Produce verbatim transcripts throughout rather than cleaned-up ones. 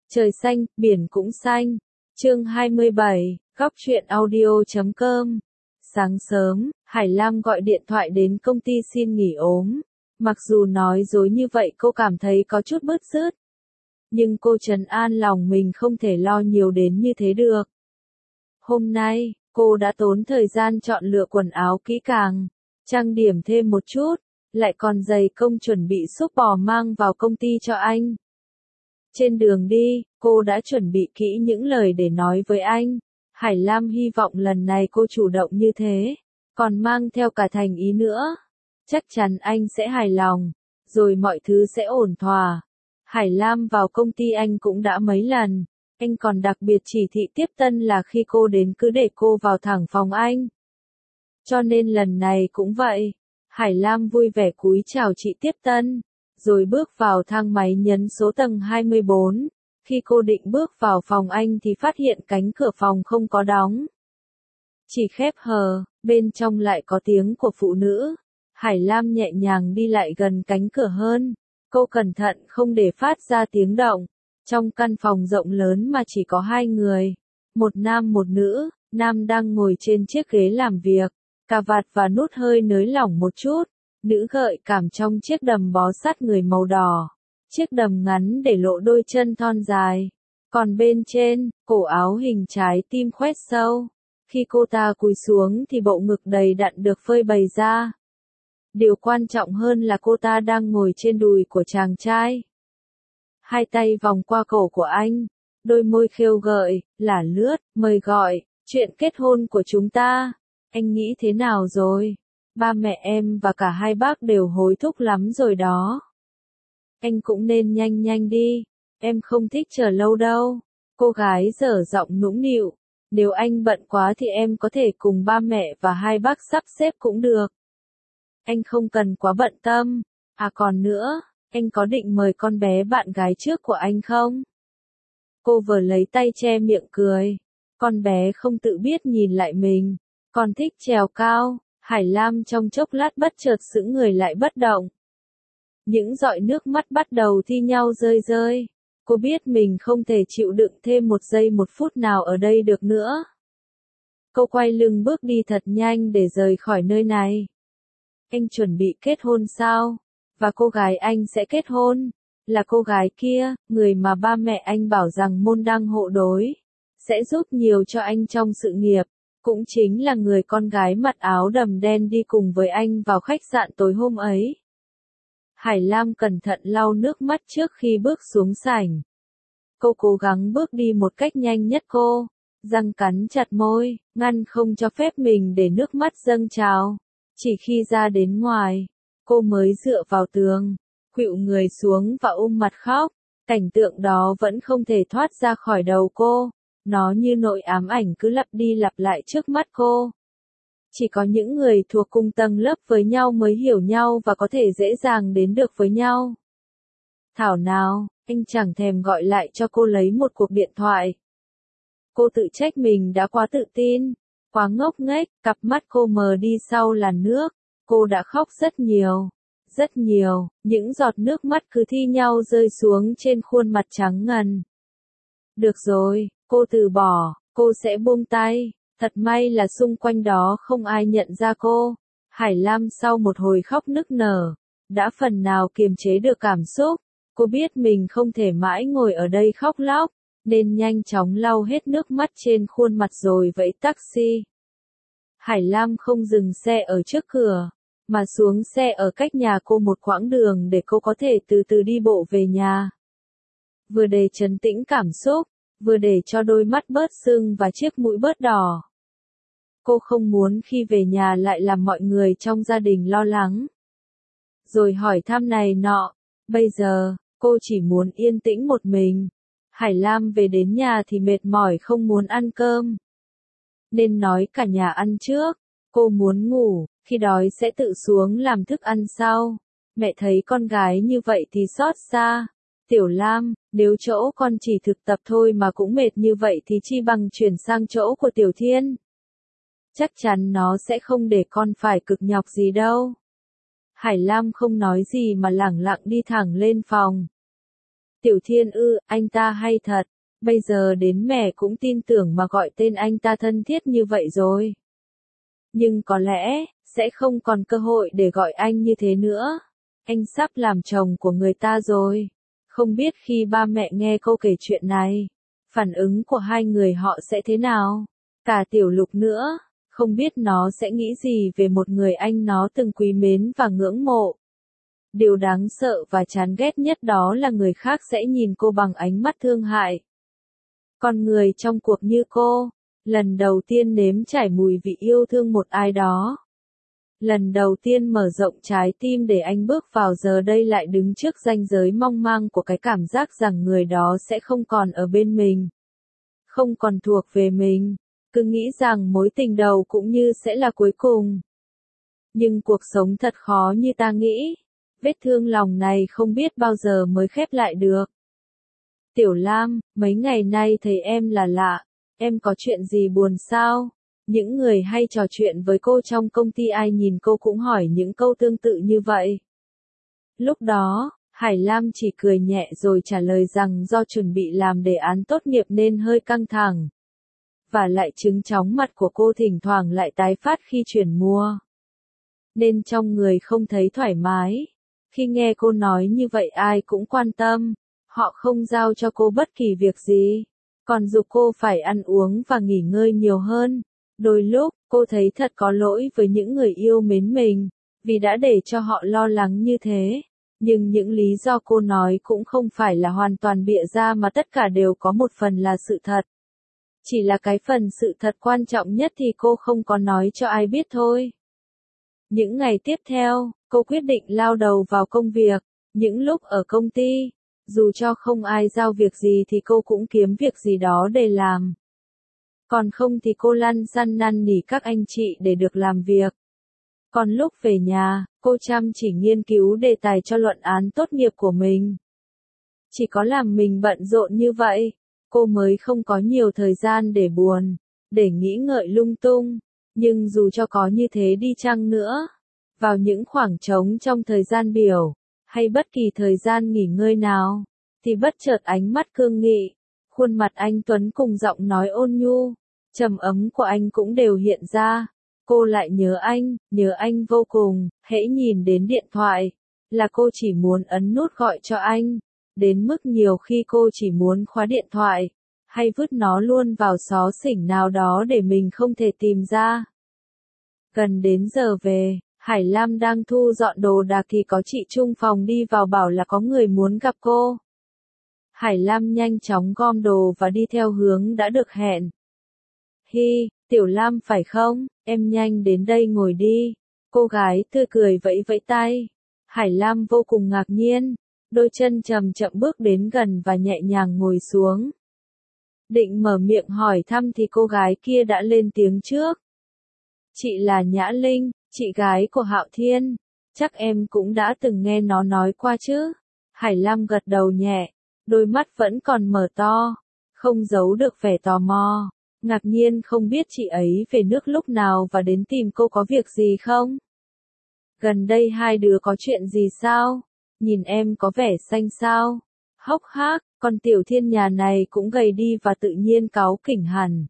Trời xanh, biển cũng xanh. Chương hai mươi bảy, góc truyện audio chấm com. Sáng sớm, Hải Lam gọi điện thoại đến công ty xin nghỉ ốm. Mặc dù nói dối như vậy cô cảm thấy có chút bứt rứt. Nhưng cô trấn an lòng mình không thể lo nhiều đến như thế được. Hôm nay, cô đã tốn thời gian chọn lựa quần áo kỹ càng, trang điểm thêm một chút, lại còn giày công chuẩn bị xúc bò mang vào công ty cho anh. Trên đường đi, cô đã chuẩn bị kỹ những lời để nói với anh. Hải Lam hy vọng lần này cô chủ động như thế, còn mang theo cả thành ý nữa. Chắc chắn anh sẽ hài lòng, rồi mọi thứ sẽ ổn thỏa. Hải Lam vào công ty anh cũng đã mấy lần, anh còn đặc biệt chỉ thị tiếp tân là khi cô đến cứ để cô vào thẳng phòng anh. Cho nên lần này cũng vậy, Hải Lam vui vẻ cúi chào chị tiếp tân, rồi bước vào thang máy nhấn số tầng hai mươi bốn. Khi cô định bước vào phòng anh thì phát hiện cánh cửa phòng không có đóng, chỉ khép hờ, bên trong lại có tiếng của phụ nữ. Hải Lam nhẹ nhàng đi lại gần cánh cửa hơn, cô cẩn thận không để phát ra tiếng động. Trong căn phòng rộng lớn mà chỉ có hai người, một nam một nữ, nam đang ngồi trên chiếc ghế làm việc, cà vạt và nút hơi nới lỏng một chút, nữ gợi cảm trong chiếc đầm bó sát người màu đỏ, chiếc đầm ngắn để lộ đôi chân thon dài, còn bên trên, cổ áo hình trái tim khoét sâu. Khi cô ta cúi xuống thì bộ ngực đầy đặn được phơi bày ra. Điều quan trọng hơn là cô ta đang ngồi trên đùi của chàng trai. Hai tay vòng qua cổ của anh, đôi môi khêu gợi, lả lướt, mời gọi, chuyện kết hôn của chúng ta. Anh nghĩ thế nào rồi? Ba mẹ em và cả hai bác đều hối thúc lắm rồi đó. Anh cũng nên nhanh nhanh đi, em không thích chờ lâu đâu. Cô gái dở giọng nũng nịu, nếu anh bận quá thì em có thể cùng ba mẹ và hai bác sắp xếp cũng được. Anh không cần quá bận tâm, à còn nữa, anh có định mời con bé bạn gái trước của anh không? Cô vừa lấy tay che miệng cười, con bé không tự biết nhìn lại mình, còn thích trèo cao. Hải Lam trong chốc lát bất chợt sững người lại bất động. Những giọt nước mắt bắt đầu thi nhau rơi rơi. Cô biết mình không thể chịu đựng thêm một giây một phút nào ở đây được nữa. Cô quay lưng bước đi thật nhanh để rời khỏi nơi này. Anh chuẩn bị kết hôn sao? Và cô gái anh sẽ kết hôn, là cô gái kia, người mà ba mẹ anh bảo rằng môn đăng hộ đối, sẽ giúp nhiều cho anh trong sự nghiệp. Cũng chính là người con gái mặc áo đầm đen đi cùng với anh vào khách sạn tối hôm ấy. Hải Lam cẩn thận lau nước mắt trước khi bước xuống sảnh. Cô cố gắng bước đi một cách nhanh nhất cô, răng cắn chặt môi, ngăn không cho phép mình để nước mắt dâng trào. Chỉ khi ra đến ngoài, cô mới dựa vào tường, khuỵu người xuống và ôm mặt khóc. Cảnh tượng đó vẫn không thể thoát ra khỏi đầu cô. Nó như nỗi ám ảnh cứ lặp đi lặp lại trước mắt cô. Chỉ có những người thuộc cùng tầng lớp với nhau mới hiểu nhau và có thể dễ dàng đến được với nhau. Thảo nào, anh chẳng thèm gọi lại cho cô lấy một cuộc điện thoại. Cô tự trách mình đã quá tự tin, quá ngốc nghếch, cặp mắt cô mờ đi sau làn nước. Cô đã khóc rất nhiều, rất nhiều, những giọt nước mắt cứ thi nhau rơi xuống trên khuôn mặt trắng ngần. Được rồi, cô từ bỏ, cô sẽ buông tay. Thật may là xung quanh đó không ai nhận ra cô. Hải Lam sau một hồi khóc nức nở, đã phần nào kiềm chế được cảm xúc. Cô biết mình không thể mãi ngồi ở đây khóc lóc, nên nhanh chóng lau hết nước mắt trên khuôn mặt rồi vẫy taxi. Hải Lam không dừng xe ở trước cửa, mà xuống xe ở cách nhà cô một quãng đường để cô có thể từ từ đi bộ về nhà. Vừa để trấn tĩnh cảm xúc, vừa để cho đôi mắt bớt sưng và chiếc mũi bớt đỏ. Cô không muốn khi về nhà lại làm mọi người trong gia đình lo lắng, rồi hỏi thăm này nọ. Bây giờ, cô chỉ muốn yên tĩnh một mình. Hải Lam về đến nhà thì mệt mỏi không muốn ăn cơm. Nên nói cả nhà ăn trước. Cô muốn ngủ, khi đói sẽ tự xuống làm thức ăn sau. Mẹ thấy con gái như vậy thì xót xa. Tiểu Lam, nếu chỗ con chỉ thực tập thôi mà cũng mệt như vậy thì chi bằng chuyển sang chỗ của Tiểu Thiên. Chắc chắn nó sẽ không để con phải cực nhọc gì đâu. Hải Lam không nói gì mà lẳng lặng đi thẳng lên phòng. Tiểu Thiên ư, anh ta hay thật, bây giờ đến mẹ cũng tin tưởng mà gọi tên anh ta thân thiết như vậy rồi. Nhưng có lẽ, sẽ không còn cơ hội để gọi anh như thế nữa. Anh sắp làm chồng của người ta rồi. Không biết khi ba mẹ nghe câu kể chuyện này, phản ứng của hai người họ sẽ thế nào? Cả Tiểu Lục nữa, không biết nó sẽ nghĩ gì về một người anh nó từng quý mến và ngưỡng mộ. Điều đáng sợ và chán ghét nhất đó là người khác sẽ nhìn cô bằng ánh mắt thương hại. Con người trong cuộc như cô, lần đầu tiên nếm trải mùi vị yêu thương một ai đó. Lần đầu tiên mở rộng trái tim để anh bước vào, giờ đây lại đứng trước ranh giới mong manh của cái cảm giác rằng người đó sẽ không còn ở bên mình. Không còn thuộc về mình. Cứ nghĩ rằng mối tình đầu cũng như sẽ là cuối cùng. Nhưng cuộc sống thật khó như ta nghĩ. Vết thương lòng này không biết bao giờ mới khép lại được. Tiểu Lam, mấy ngày nay thấy em là lạ. Em có chuyện gì buồn sao? Những người hay trò chuyện với cô trong công ty ai nhìn cô cũng hỏi những câu tương tự như vậy. Lúc đó, Hải Lam chỉ cười nhẹ rồi trả lời rằng do chuẩn bị làm đề án tốt nghiệp nên hơi căng thẳng. Và lại chứng chóng mặt của cô thỉnh thoảng lại tái phát khi chuyển mùa. Nên trong người không thấy thoải mái. Khi nghe cô nói như vậy ai cũng quan tâm. Họ không giao cho cô bất kỳ việc gì. Còn giục cô phải ăn uống và nghỉ ngơi nhiều hơn. Đôi lúc, cô thấy thật có lỗi với những người yêu mến mình. Vì đã để cho họ lo lắng như thế. Nhưng những lý do cô nói cũng không phải là hoàn toàn bịa ra mà tất cả đều có một phần là sự thật. Chỉ là cái phần sự thật quan trọng nhất thì cô không có nói cho ai biết thôi. Những ngày tiếp theo, cô quyết định lao đầu vào công việc. Những lúc ở công ty, dù cho không ai giao việc gì thì cô cũng kiếm việc gì đó để làm. Còn không thì cô lăn xăn năn nỉ các anh chị để được làm việc. Còn lúc về nhà, cô chăm chỉ nghiên cứu đề tài cho luận án tốt nghiệp của mình. Chỉ có làm mình bận rộn như vậy, cô mới không có nhiều thời gian để buồn, để nghĩ ngợi lung tung. Nhưng dù cho có như thế đi chăng nữa, vào những khoảng trống trong thời gian biểu, hay bất kỳ thời gian nghỉ ngơi nào, thì bất chợt ánh mắt cương nghị, khuôn mặt anh Tuấn cùng giọng nói ôn nhu, trầm ấm của anh cũng đều hiện ra. Cô lại nhớ anh, nhớ anh vô cùng, hễ nhìn đến điện thoại, là cô chỉ muốn ấn nút gọi cho anh, đến mức nhiều khi cô chỉ muốn khóa điện thoại, hay vứt nó luôn vào xó xỉnh nào đó để mình không thể tìm ra. Gần đến giờ về, Hải Lam đang thu dọn đồ đạc thì có chị chung phòng đi vào bảo là có người muốn gặp cô. Hải Lam nhanh chóng gom đồ và đi theo hướng đã được hẹn. Hi, Tiểu Lam phải không, em nhanh đến đây ngồi đi. Cô gái tươi cười vẫy vẫy tay. Hải Lam vô cùng ngạc nhiên, đôi chân chậm chậm bước đến gần và nhẹ nhàng ngồi xuống. Định mở miệng hỏi thăm thì cô gái kia đã lên tiếng trước. Chị là Nhã Linh, chị gái của Hạo Thiên. Chắc em cũng đã từng nghe nó nói qua chứ. Hải Lam gật đầu nhẹ, đôi mắt vẫn còn mở to, không giấu được vẻ tò mò. Ngạc nhiên không biết chị ấy về nước lúc nào và đến tìm cô có việc gì không? Gần đây hai đứa có chuyện gì sao? Nhìn em có vẻ xanh xao. Hốc hác, con Tiểu Thiên nhà này cũng gầy đi và tự nhiên cáu kỉnh hẳn.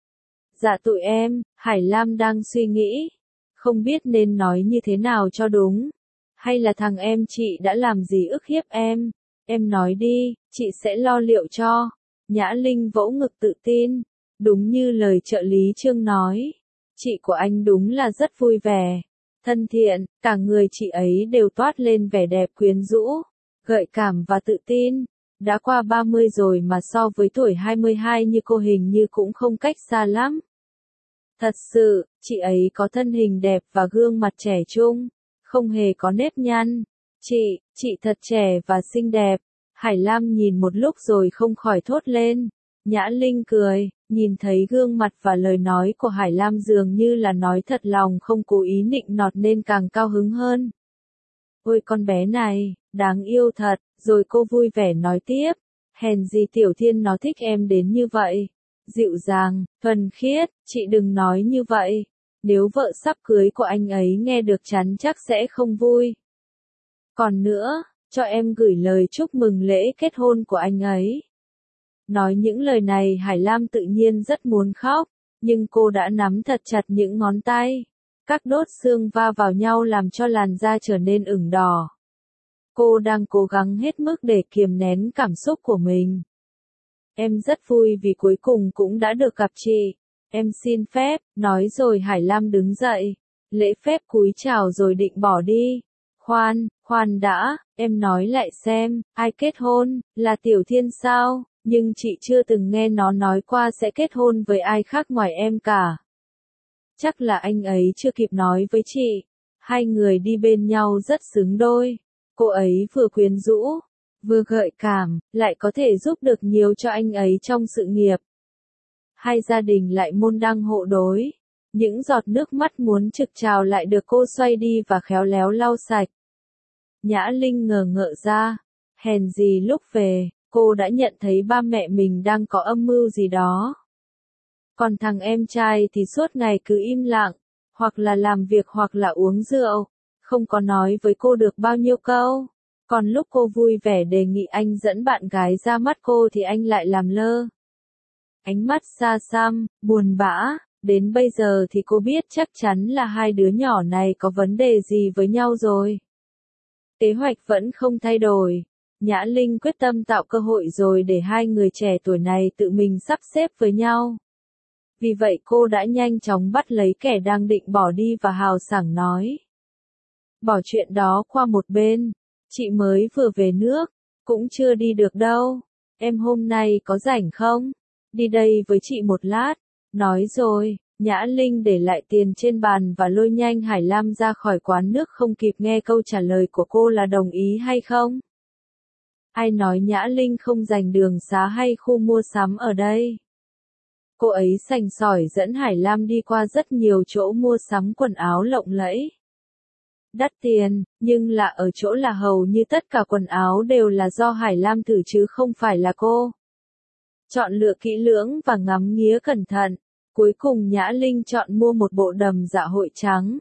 Dạ tụi em, Hải Lam đang suy nghĩ. Không biết nên nói như thế nào cho đúng. Hay là thằng em chị đã làm gì ức hiếp em? Em nói đi, chị sẽ lo liệu cho. Nhã Linh vỗ ngực tự tin. Đúng như lời trợ lý Trương nói. Chị của anh đúng là rất vui vẻ. Thân thiện, cả người chị ấy đều toát lên vẻ đẹp quyến rũ, gợi cảm và tự tin. Đã qua ba mươi rồi mà so với tuổi hai mươi hai như cô hình như cũng không cách xa lắm. Thật sự, chị ấy có thân hình đẹp và gương mặt trẻ trung, không hề có nếp nhăn. Chị, chị thật trẻ và xinh đẹp. Hải Lam nhìn một lúc rồi không khỏi thốt lên. Nhã Linh cười, nhìn thấy gương mặt và lời nói của Hải Lam dường như là nói thật lòng không cố ý nịnh nọt nên càng cao hứng hơn. Ôi con bé này, đáng yêu thật, rồi cô vui vẻ nói tiếp. Hèn gì Tiểu Thiên nó thích em đến như vậy. Dịu dàng, thuần khiết, chị đừng nói như vậy. Nếu vợ sắp cưới của anh ấy nghe được chắn chắc sẽ không vui. Còn nữa, cho em gửi lời chúc mừng lễ kết hôn của anh ấy. Nói những lời này Hải Lam tự nhiên rất muốn khóc, nhưng cô đã nắm thật chặt những ngón tay. Các đốt xương va vào nhau làm cho làn da trở nên ửng đỏ. Cô đang cố gắng hết mức để kiềm nén cảm xúc của mình. Em rất vui vì cuối cùng cũng đã được gặp chị. Em xin phép, nói rồi Hải Lam đứng dậy. Lễ phép cúi chào rồi định bỏ đi. Khoan, khoan đã, em nói lại xem, ai kết hôn, là Tiểu Thiên sao? Nhưng chị chưa từng nghe nó nói qua sẽ kết hôn với ai khác ngoài em cả. Chắc là anh ấy chưa kịp nói với chị. Hai người đi bên nhau rất xứng đôi. Cô ấy vừa quyến rũ, vừa gợi cảm, lại có thể giúp được nhiều cho anh ấy trong sự nghiệp. Hai gia đình lại môn đăng hộ đối. Những giọt nước mắt muốn trực trào lại được cô xoay đi và khéo léo lau sạch. Nhã Linh ngờ ngợ ra. Hèn gì lúc về, cô đã nhận thấy ba mẹ mình đang có âm mưu gì đó. Còn thằng em trai thì suốt ngày cứ im lặng, hoặc là làm việc hoặc là uống rượu, không có nói với cô được bao nhiêu câu. Còn lúc cô vui vẻ đề nghị anh dẫn bạn gái ra mắt cô thì anh lại làm lơ. Ánh mắt xa xăm, buồn bã, đến bây giờ thì cô biết chắc chắn là hai đứa nhỏ này có vấn đề gì với nhau rồi. Kế hoạch vẫn không thay đổi. Nhã Linh quyết tâm tạo cơ hội rồi để hai người trẻ tuổi này tự mình sắp xếp với nhau. Vì vậy cô đã nhanh chóng bắt lấy kẻ đang định bỏ đi và hào sảng nói. Bỏ chuyện đó qua một bên, chị mới vừa về nước, cũng chưa đi được đâu. Em hôm nay có rảnh không? Đi đây với chị một lát. Nói rồi, Nhã Linh để lại tiền trên bàn và lôi nhanh Hải Lam ra khỏi quán nước không kịp nghe câu trả lời của cô là đồng ý hay không. Ai nói Nhã Linh không dành đường xá hay khu mua sắm ở đây? Cô ấy sành sỏi dẫn Hải Lam đi qua rất nhiều chỗ mua sắm quần áo lộng lẫy. Đắt tiền, nhưng là ở chỗ là hầu như tất cả quần áo đều là do Hải Lam thử chứ không phải là cô. Chọn lựa kỹ lưỡng và ngắm nghía cẩn thận, cuối cùng Nhã Linh chọn mua một bộ đầm dạ hội trắng.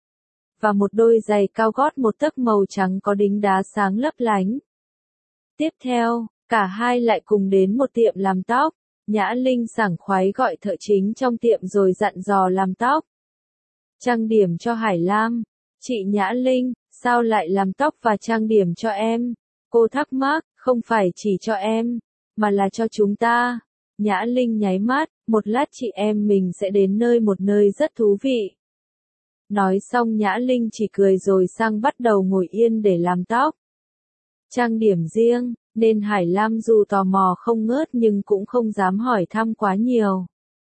Và một đôi giày cao gót một tấc màu trắng có đính đá sáng lấp lánh. Tiếp theo, cả hai lại cùng đến một tiệm làm tóc. Nhã Linh sảng khoái gọi thợ chính trong tiệm rồi dặn dò làm tóc. Trang điểm cho Hải Lam. Chị Nhã Linh, sao lại làm tóc và trang điểm cho em? Cô thắc mắc, không phải chỉ cho em, mà là cho chúng ta. Nhã Linh nháy mắt, một lát chị em mình sẽ đến nơi một nơi rất thú vị. Nói xong Nhã Linh chỉ cười rồi sang bắt đầu ngồi yên để làm tóc. Trang điểm riêng, nên Hải Lam dù tò mò không ngớt nhưng cũng không dám hỏi thăm quá nhiều.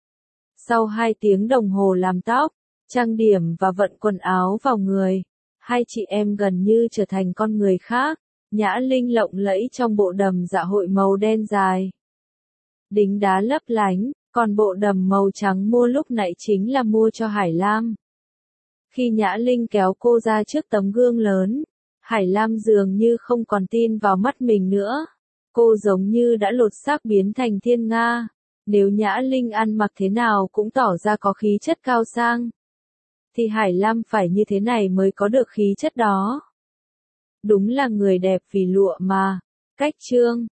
Sau hai tiếng đồng hồ làm tóc, trang điểm và vận quần áo vào người, hai chị em gần như trở thành con người khác. Nhã Linh lộng lẫy trong bộ đầm dạ hội màu đen dài, đính đá lấp lánh, còn bộ đầm màu trắng mua lúc nãy chính là mua cho Hải Lam. Khi Nhã Linh kéo cô ra trước tấm gương lớn, Hải Lam dường như không còn tin vào mắt mình nữa. Cô giống như đã lột xác biến thành thiên nga. Nếu Nhã Linh ăn mặc thế nào cũng tỏ ra có khí chất cao sang, thì Hải Lam phải như thế này mới có được khí chất đó. Đúng là người đẹp vì lụa mà. Cách chương